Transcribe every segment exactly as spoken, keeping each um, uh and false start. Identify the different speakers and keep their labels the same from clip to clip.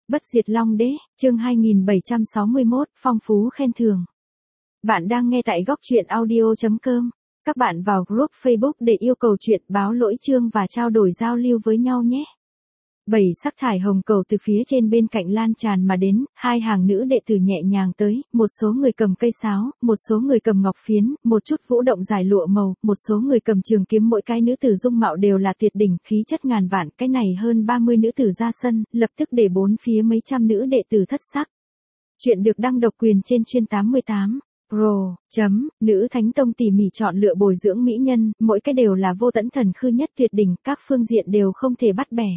Speaker 1: Bất diệt Long Đế, chương hai nghìn bảy trăm sáu mươi mốt, phong phú khen thưởng. Bạn đang nghe tại góc truyện audio chấm com. Các bạn vào group Facebook để yêu cầu chuyện, báo lỗi chương và trao đổi giao lưu với nhau nhé. Bảy sắc thải hồng cầu từ phía trên bên cạnh lan tràn mà đến, hai hàng nữ đệ tử nhẹ nhàng tới, một số người cầm cây sáo, một số người cầm ngọc phiến, một chút vũ động dài lụa màu, một số người cầm trường kiếm, mỗi cái nữ tử dung mạo đều là tuyệt đỉnh, khí chất ngàn vạn, cái này hơn ba mươi nữ tử ra sân, lập tức để bốn phía mấy trăm nữ đệ tử thất sắc. Chuyện được đăng độc quyền trên chuyên tám mươi tám. Pro, chấm, nữ Thánh Tông tỉ mỉ chọn lựa bồi dưỡng mỹ nhân, mỗi cái đều là vô tận thần khư nhất tuyệt đỉnh, các phương diện đều không thể bắt bẻ.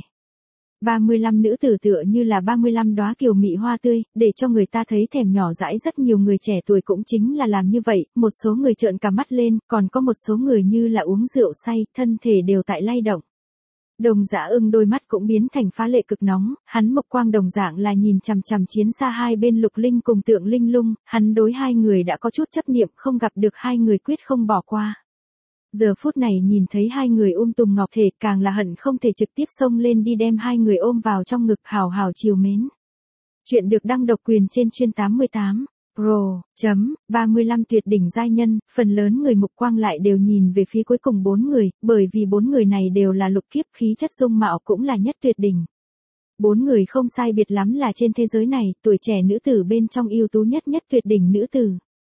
Speaker 1: ba mươi lăm nữ tử tựa như là ba mươi lăm đóa kiều mị hoa tươi, để cho người ta thấy thèm nhỏ dãi. Rất nhiều người trẻ tuổi cũng chính là làm như vậy, một số người trợn cả mắt lên, còn có một số người như là uống rượu say, thân thể đều tại lay động. Đồng Dạ Ưng đôi mắt cũng biến thành phá lệ cực nóng, hắn mộc quang đồng dạng là nhìn chằm chằm chiến xa hai bên Lục Linh cùng Tượng Linh Lung, hắn đối hai người đã có chút chấp niệm, không gặp được hai người quyết không bỏ qua. Giờ phút này nhìn thấy hai người ôm tùm ngọc thể, càng là hận không thể trực tiếp xông lên đi đem hai người ôm vào trong ngực, hào hào chiều mến. Chuyện được đăng độc quyền trên chuyên tám mươi tám. Pro, chấm, ba mươi lăm tuyệt đỉnh giai nhân, phần lớn người mục quang lại đều nhìn về phía cuối cùng bốn người, bởi vì bốn người này đều là lục kiếp, khí chất dung mạo cũng là nhất tuyệt đỉnh. Bốn người không sai biệt lắm là trên thế giới này, tuổi trẻ nữ tử bên trong ưu tú nhất nhất tuyệt đỉnh nữ tử.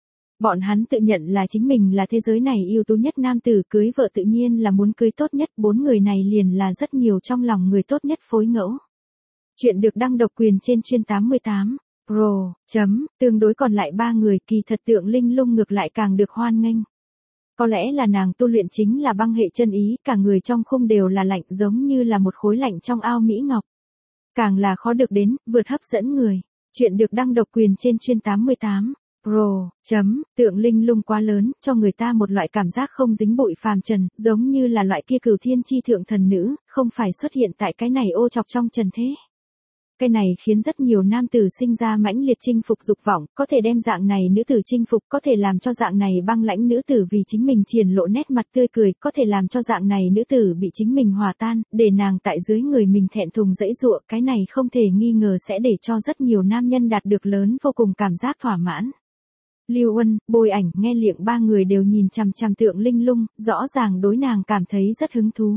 Speaker 1: Bọn hắn tự nhận là chính mình là thế giới này ưu tú nhất nam tử, cưới vợ tự nhiên là muốn cưới tốt nhất, bốn người này liền là rất nhiều trong lòng người tốt nhất phối ngẫu. Chuyện được đăng độc quyền trên chuyên tám mươi tám. Pro, chấm, tương đối còn lại ba người, kỳ thật Tượng Linh Lung ngược lại càng được hoan nghênh. Có lẽ là nàng tu luyện chính là băng hệ chân ý, cả người trong khung đều là lạnh, giống như là một khối lạnh trong ao mỹ ngọc. Càng là khó được đến, vượt hấp dẫn người. Chuyện được đăng độc quyền trên chuyên tám mươi tám. Pro, chấm, Tượng Linh Lung quá lớn, cho người ta một loại cảm giác không dính bụi phàm trần, giống như là loại kia cửu thiên chi thượng thần nữ, không phải xuất hiện tại cái này ô trọc trong trần thế. Cái này khiến rất nhiều nam tử sinh ra mãnh liệt chinh phục dục vọng, có thể đem dạng này nữ tử chinh phục, có thể làm cho dạng này băng lãnh nữ tử vì chính mình triển lộ nét mặt tươi cười, có thể làm cho dạng này nữ tử bị chính mình hòa tan, để nàng tại dưới người mình thẹn thùng dãy dụa, cái này không thể nghi ngờ sẽ để cho rất nhiều nam nhân đạt được lớn vô cùng cảm giác thỏa mãn. Lưu Uân, Bôi Ảnh, Nghe Liệng ba người đều nhìn chằm chằm Tượng Linh Lung, rõ ràng đối nàng cảm thấy rất hứng thú.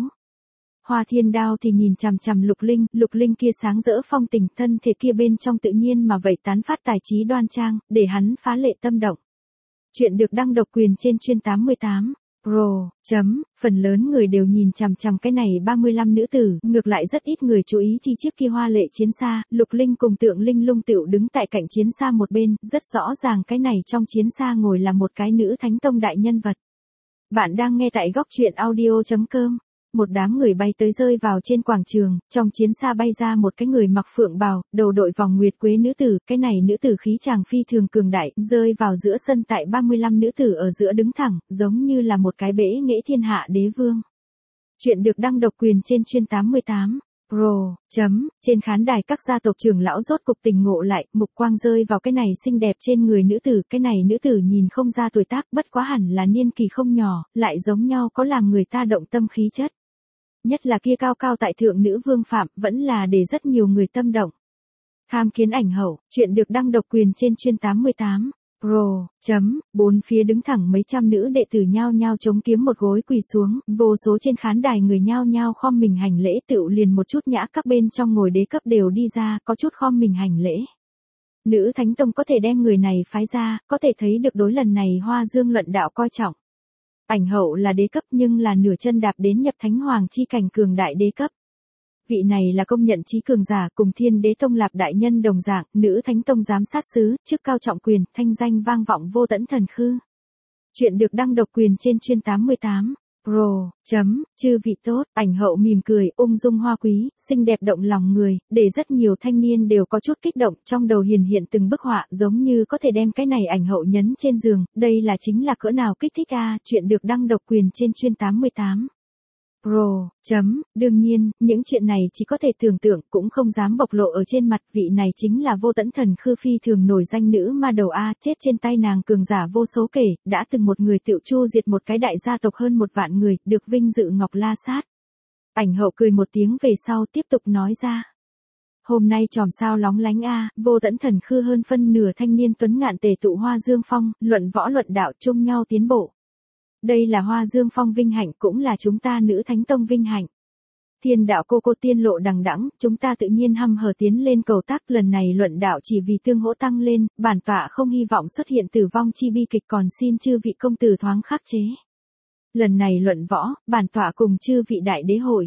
Speaker 1: Hoa Thiên Đao thì nhìn chằm chằm Lục Linh, Lục Linh kia sáng rỡ phong tình, thân thể kia bên trong tự nhiên mà vậy tán phát tài trí đoan trang, để hắn phá lệ tâm động. Chuyện được đăng độc quyền trên chuyên tám mươi tám. Pro, chấm, phần lớn người đều nhìn chằm chằm cái này ba mươi lăm nữ tử, ngược lại rất ít người chú ý chi chiếc kia hoa lệ chiến xa, Lục Linh cùng Tượng Linh Lung tựu đứng tại cạnh chiến xa một bên, rất rõ ràng cái này trong chiến xa ngồi là một cái nữ Thánh Tông đại nhân vật. Bạn đang nghe tại góc truyện audio chấm com. Một đám người bay tới rơi vào trên quảng trường, trong chiến xa bay ra một cái người mặc phượng bào, đầu đội vòng nguyệt quế nữ tử, cái này nữ tử khí chàng phi thường cường đại, rơi vào giữa sân tại ba mươi lăm nữ tử ở giữa đứng thẳng, giống như là một cái bể nghệ thiên hạ đế vương. Chuyện được đăng độc quyền trên chuyên tám mươi tám. Pro, chấm, trên khán đài các gia tộc trưởng lão rốt cục tỉnh ngộ lại, mục quang rơi vào cái này xinh đẹp trên người nữ tử, cái này nữ tử nhìn không ra tuổi tác, bất quá hẳn là niên kỳ không nhỏ, lại giống nhau có làm người ta động tâm khí chất. Nhất là kia cao cao tại thượng nữ vương phạm, vẫn là để rất nhiều người tâm động. Tham kiến ảnh hậu, chuyện được đăng độc quyền trên chuyên tám mươi tám. Pro, chấm, bốn phía đứng thẳng mấy trăm nữ đệ tử nhao nhao chống kiếm một gối quỳ xuống, vô số trên khán đài người nhao nhao khom mình hành lễ, tựu liền một chút nhã các bên trong ngồi đế cấp đều đi ra, có chút khom mình hành lễ. Nữ Thánh Tông có thể đem người này phái ra, có thể thấy được đối lần này Hoa Dương luận đạo coi trọng. Ảnh hậu là đế cấp nhưng là nửa chân đạp đến nhập thánh hoàng chi cảnh cường đại đế cấp. Vị này là công nhận trí cường giả, cùng Thiên Đế Tông Lạp đại nhân đồng dạng, nữ Thánh Tông giám sát sứ, chức cao trọng quyền, thanh danh vang vọng vô tận thần khư. Chuyện được đăng độc quyền trên chuyên tám mươi tám. Pro, chấm, chư vị tốt, ảnh hậu mỉm cười, ung dung hoa quý, xinh đẹp động lòng người, để rất nhiều thanh niên đều có chút kích động, trong đầu hiển hiện từng bức họa, giống như có thể đem cái này ảnh hậu nhấn trên giường, đây là chính là cỡ nào kích thích a. Chuyện được đăng độc quyền trên chuyên tám mươi tám. Pro, chấm, đương nhiên, những chuyện này chỉ có thể tưởng tượng, cũng không dám bộc lộ ở trên mặt, vị này chính là vô tận thần khư phi thường nổi danh nữ ma đầu A, chết trên tay nàng cường giả vô số kể, đã từng một người tựu chu diệt một cái đại gia tộc hơn một vạn người, được vinh dự Ngọc La Sát. Ảnh hậu cười một tiếng về sau tiếp tục nói ra. Hôm nay chòm sao lóng lánh a, vô tẫn thần khư hơn phân nửa thanh niên tuấn ngạn tề tụ Hoa Dương Phong, luận võ luận đạo chung nhau tiến bộ. Đây là Hoa Dương Phong vinh hạnh cũng là chúng ta nữ thánh tông vinh hạnh. Thiên đạo cô cô tiên lộ đằng đẵng, chúng ta tự nhiên hăm hở tiến lên cầu tác, lần này luận đạo chỉ vì tương hỗ tăng lên, bản tọa không hy vọng xuất hiện tử vong chi bi kịch, còn xin chư vị công tử thoáng khắc chế. Lần này luận võ, bản tọa cùng chư vị đại đế hội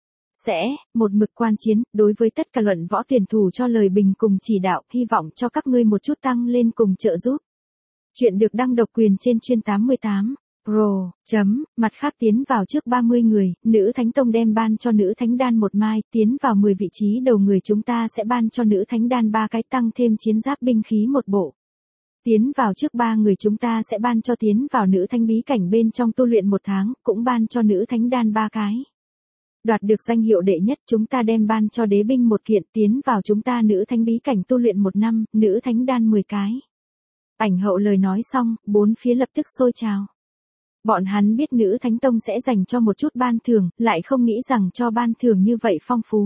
Speaker 1: sẽ một mực quan chiến, đối với tất cả luận võ tuyển thủ cho lời bình cùng chỉ đạo, hy vọng cho các ngươi một chút tăng lên cùng trợ giúp. Chuyện được đăng độc quyền trên chuyên tám mươi tám Pro, chấm, mặt khác tiến vào trước ba mươi người, nữ thánh tông đem ban cho nữ thánh đan một mai, tiến vào mười vị trí đầu người chúng ta sẽ ban cho nữ thánh đan ba cái, tăng thêm chiến giáp binh khí một bộ. Tiến vào trước ba người chúng ta sẽ ban cho tiến vào nữ thánh bí cảnh bên trong tu luyện một tháng, cũng ban cho nữ thánh đan ba cái. Đoạt được danh hiệu đệ nhất chúng ta đem ban cho đế binh một kiện, tiến vào chúng ta nữ thánh bí cảnh tu luyện một năm, nữ thánh đan mười cái. Ảnh hậu lời nói xong, bốn phía lập tức sôi trào. Bọn hắn biết nữ thánh tông sẽ dành cho một chút ban thưởng, lại không nghĩ rằng cho ban thưởng như vậy phong phú.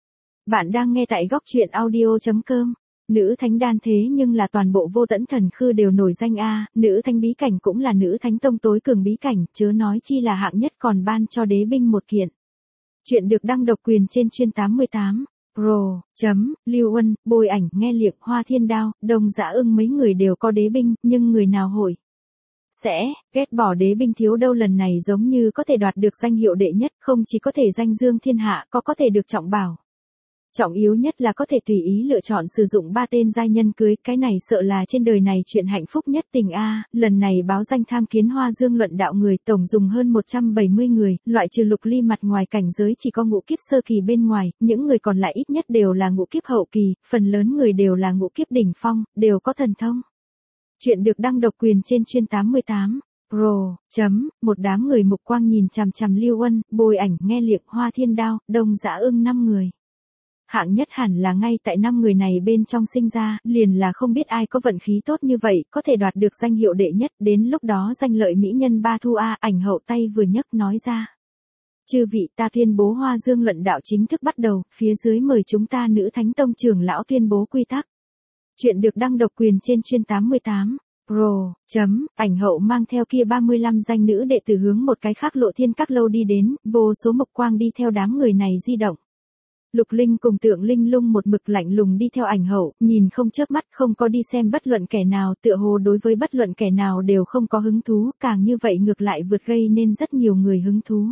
Speaker 1: Bạn đang nghe tại góc truyện audio chấm com. Nữ thánh đan thế nhưng là toàn bộ vô tẫn thần khư đều nổi danh a, nữ thánh bí cảnh cũng là nữ thánh tông tối cường bí cảnh, chớ nói chi là hạng nhất còn ban cho đế binh một kiện. Chuyện được đăng độc quyền trên chuyên tám mươi tám Pro, chấm, Lưu Uân, Bôi Ảnh, Nghe Liệp, Hoa Thiên Đao, Đông Dã Ưng mấy người đều có đế binh, nhưng người nào hội sẽ ghét bỏ đế binh thiếu đâu, lần này giống như có thể đoạt được danh hiệu đệ nhất, không chỉ có thể danh dương thiên hạ, có có thể được trọng bảo. Trọng yếu nhất là có thể tùy ý lựa chọn sử dụng ba tên giai nhân cưới, cái này sợ là trên đời này chuyện hạnh phúc nhất tình a. Lần này báo danh tham kiến Hoa Dương luận đạo người tổng dùng hơn một trăm bảy mươi người, loại trừ Lục Ly mặt ngoài cảnh giới chỉ có ngũ kiếp sơ kỳ bên ngoài, những người còn lại ít nhất đều là ngũ kiếp hậu kỳ, phần lớn người đều là ngũ kiếp đỉnh phong, đều có thần thông. Chuyện được đăng độc quyền trên chuyên tám mươi tám Pro, chấm, một đám người mục quang nhìn chằm chằm Lưu Uân, Bôi Ảnh, Nghe Liệp, Hoa Thiên Đao, Đông Dã Ưng năm người. Hạng nhất hẳn là ngay tại năm người này bên trong sinh ra, liền là không biết ai có vận khí tốt như vậy, có thể đoạt được danh hiệu đệ nhất, đến lúc đó danh lợi mỹ nhân ba thu a. Ảnh hậu tay vừa nhấc nói ra. Chư vị, ta tuyên bố Hoa Dương luận đạo chính thức bắt đầu, phía dưới mời chúng ta nữ thánh tông trưởng lão tuyên bố quy tắc. Chuyện được đăng độc quyền trên chuyên tám mươi tám Pro, chấm, ảnh hậu mang theo kia ba mươi lăm danh nữ đệ tử hướng một cái khác Lộ Thiên Các lâu đi đến, vô số mộc quang đi theo đám người này di động. Lục Linh cùng Tượng Linh Lung một mực lạnh lùng đi theo ảnh hậu, nhìn không chớp mắt, không có đi xem bất luận kẻ nào, tựa hồ đối với bất luận kẻ nào đều không có hứng thú, càng như vậy ngược lại vượt gây nên rất nhiều người hứng thú.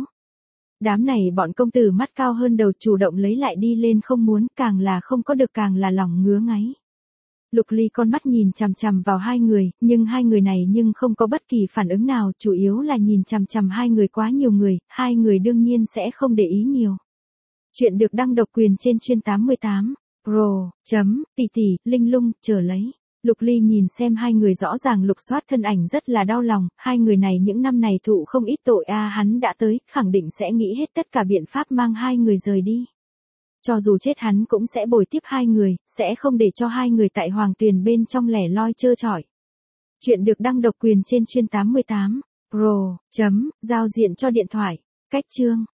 Speaker 1: Đám này bọn công tử mắt cao hơn đầu chủ động lấy lại đi lên không muốn, càng là không có được càng là lòng ngứa ngáy. Lục Ly con mắt nhìn chằm chằm vào hai người, nhưng hai người này nhưng không có bất kỳ phản ứng nào, chủ yếu là nhìn chằm chằm hai người quá nhiều người, hai người đương nhiên sẽ không để ý nhiều. Chuyện được đăng độc quyền trên chuyên tám mươi tám Pro, chấm, tỷ tỷ, Linh Lung, chờ lấy. Lục Ly nhìn xem hai người rõ ràng lục soát thân ảnh rất là đau lòng, hai người này những năm này thụ không ít tội a, hắn đã tới, khẳng định sẽ nghĩ hết tất cả biện pháp mang hai người rời đi. Cho dù chết hắn cũng sẽ bồi tiếp hai người, sẽ không để cho hai người tại Hoàng Tuyền bên trong lẻ loi trơ trọi. Chuyện được đăng độc quyền trên chuyên tám mươi tám Pro, chấm, giao diện cho điện thoại. Cách chương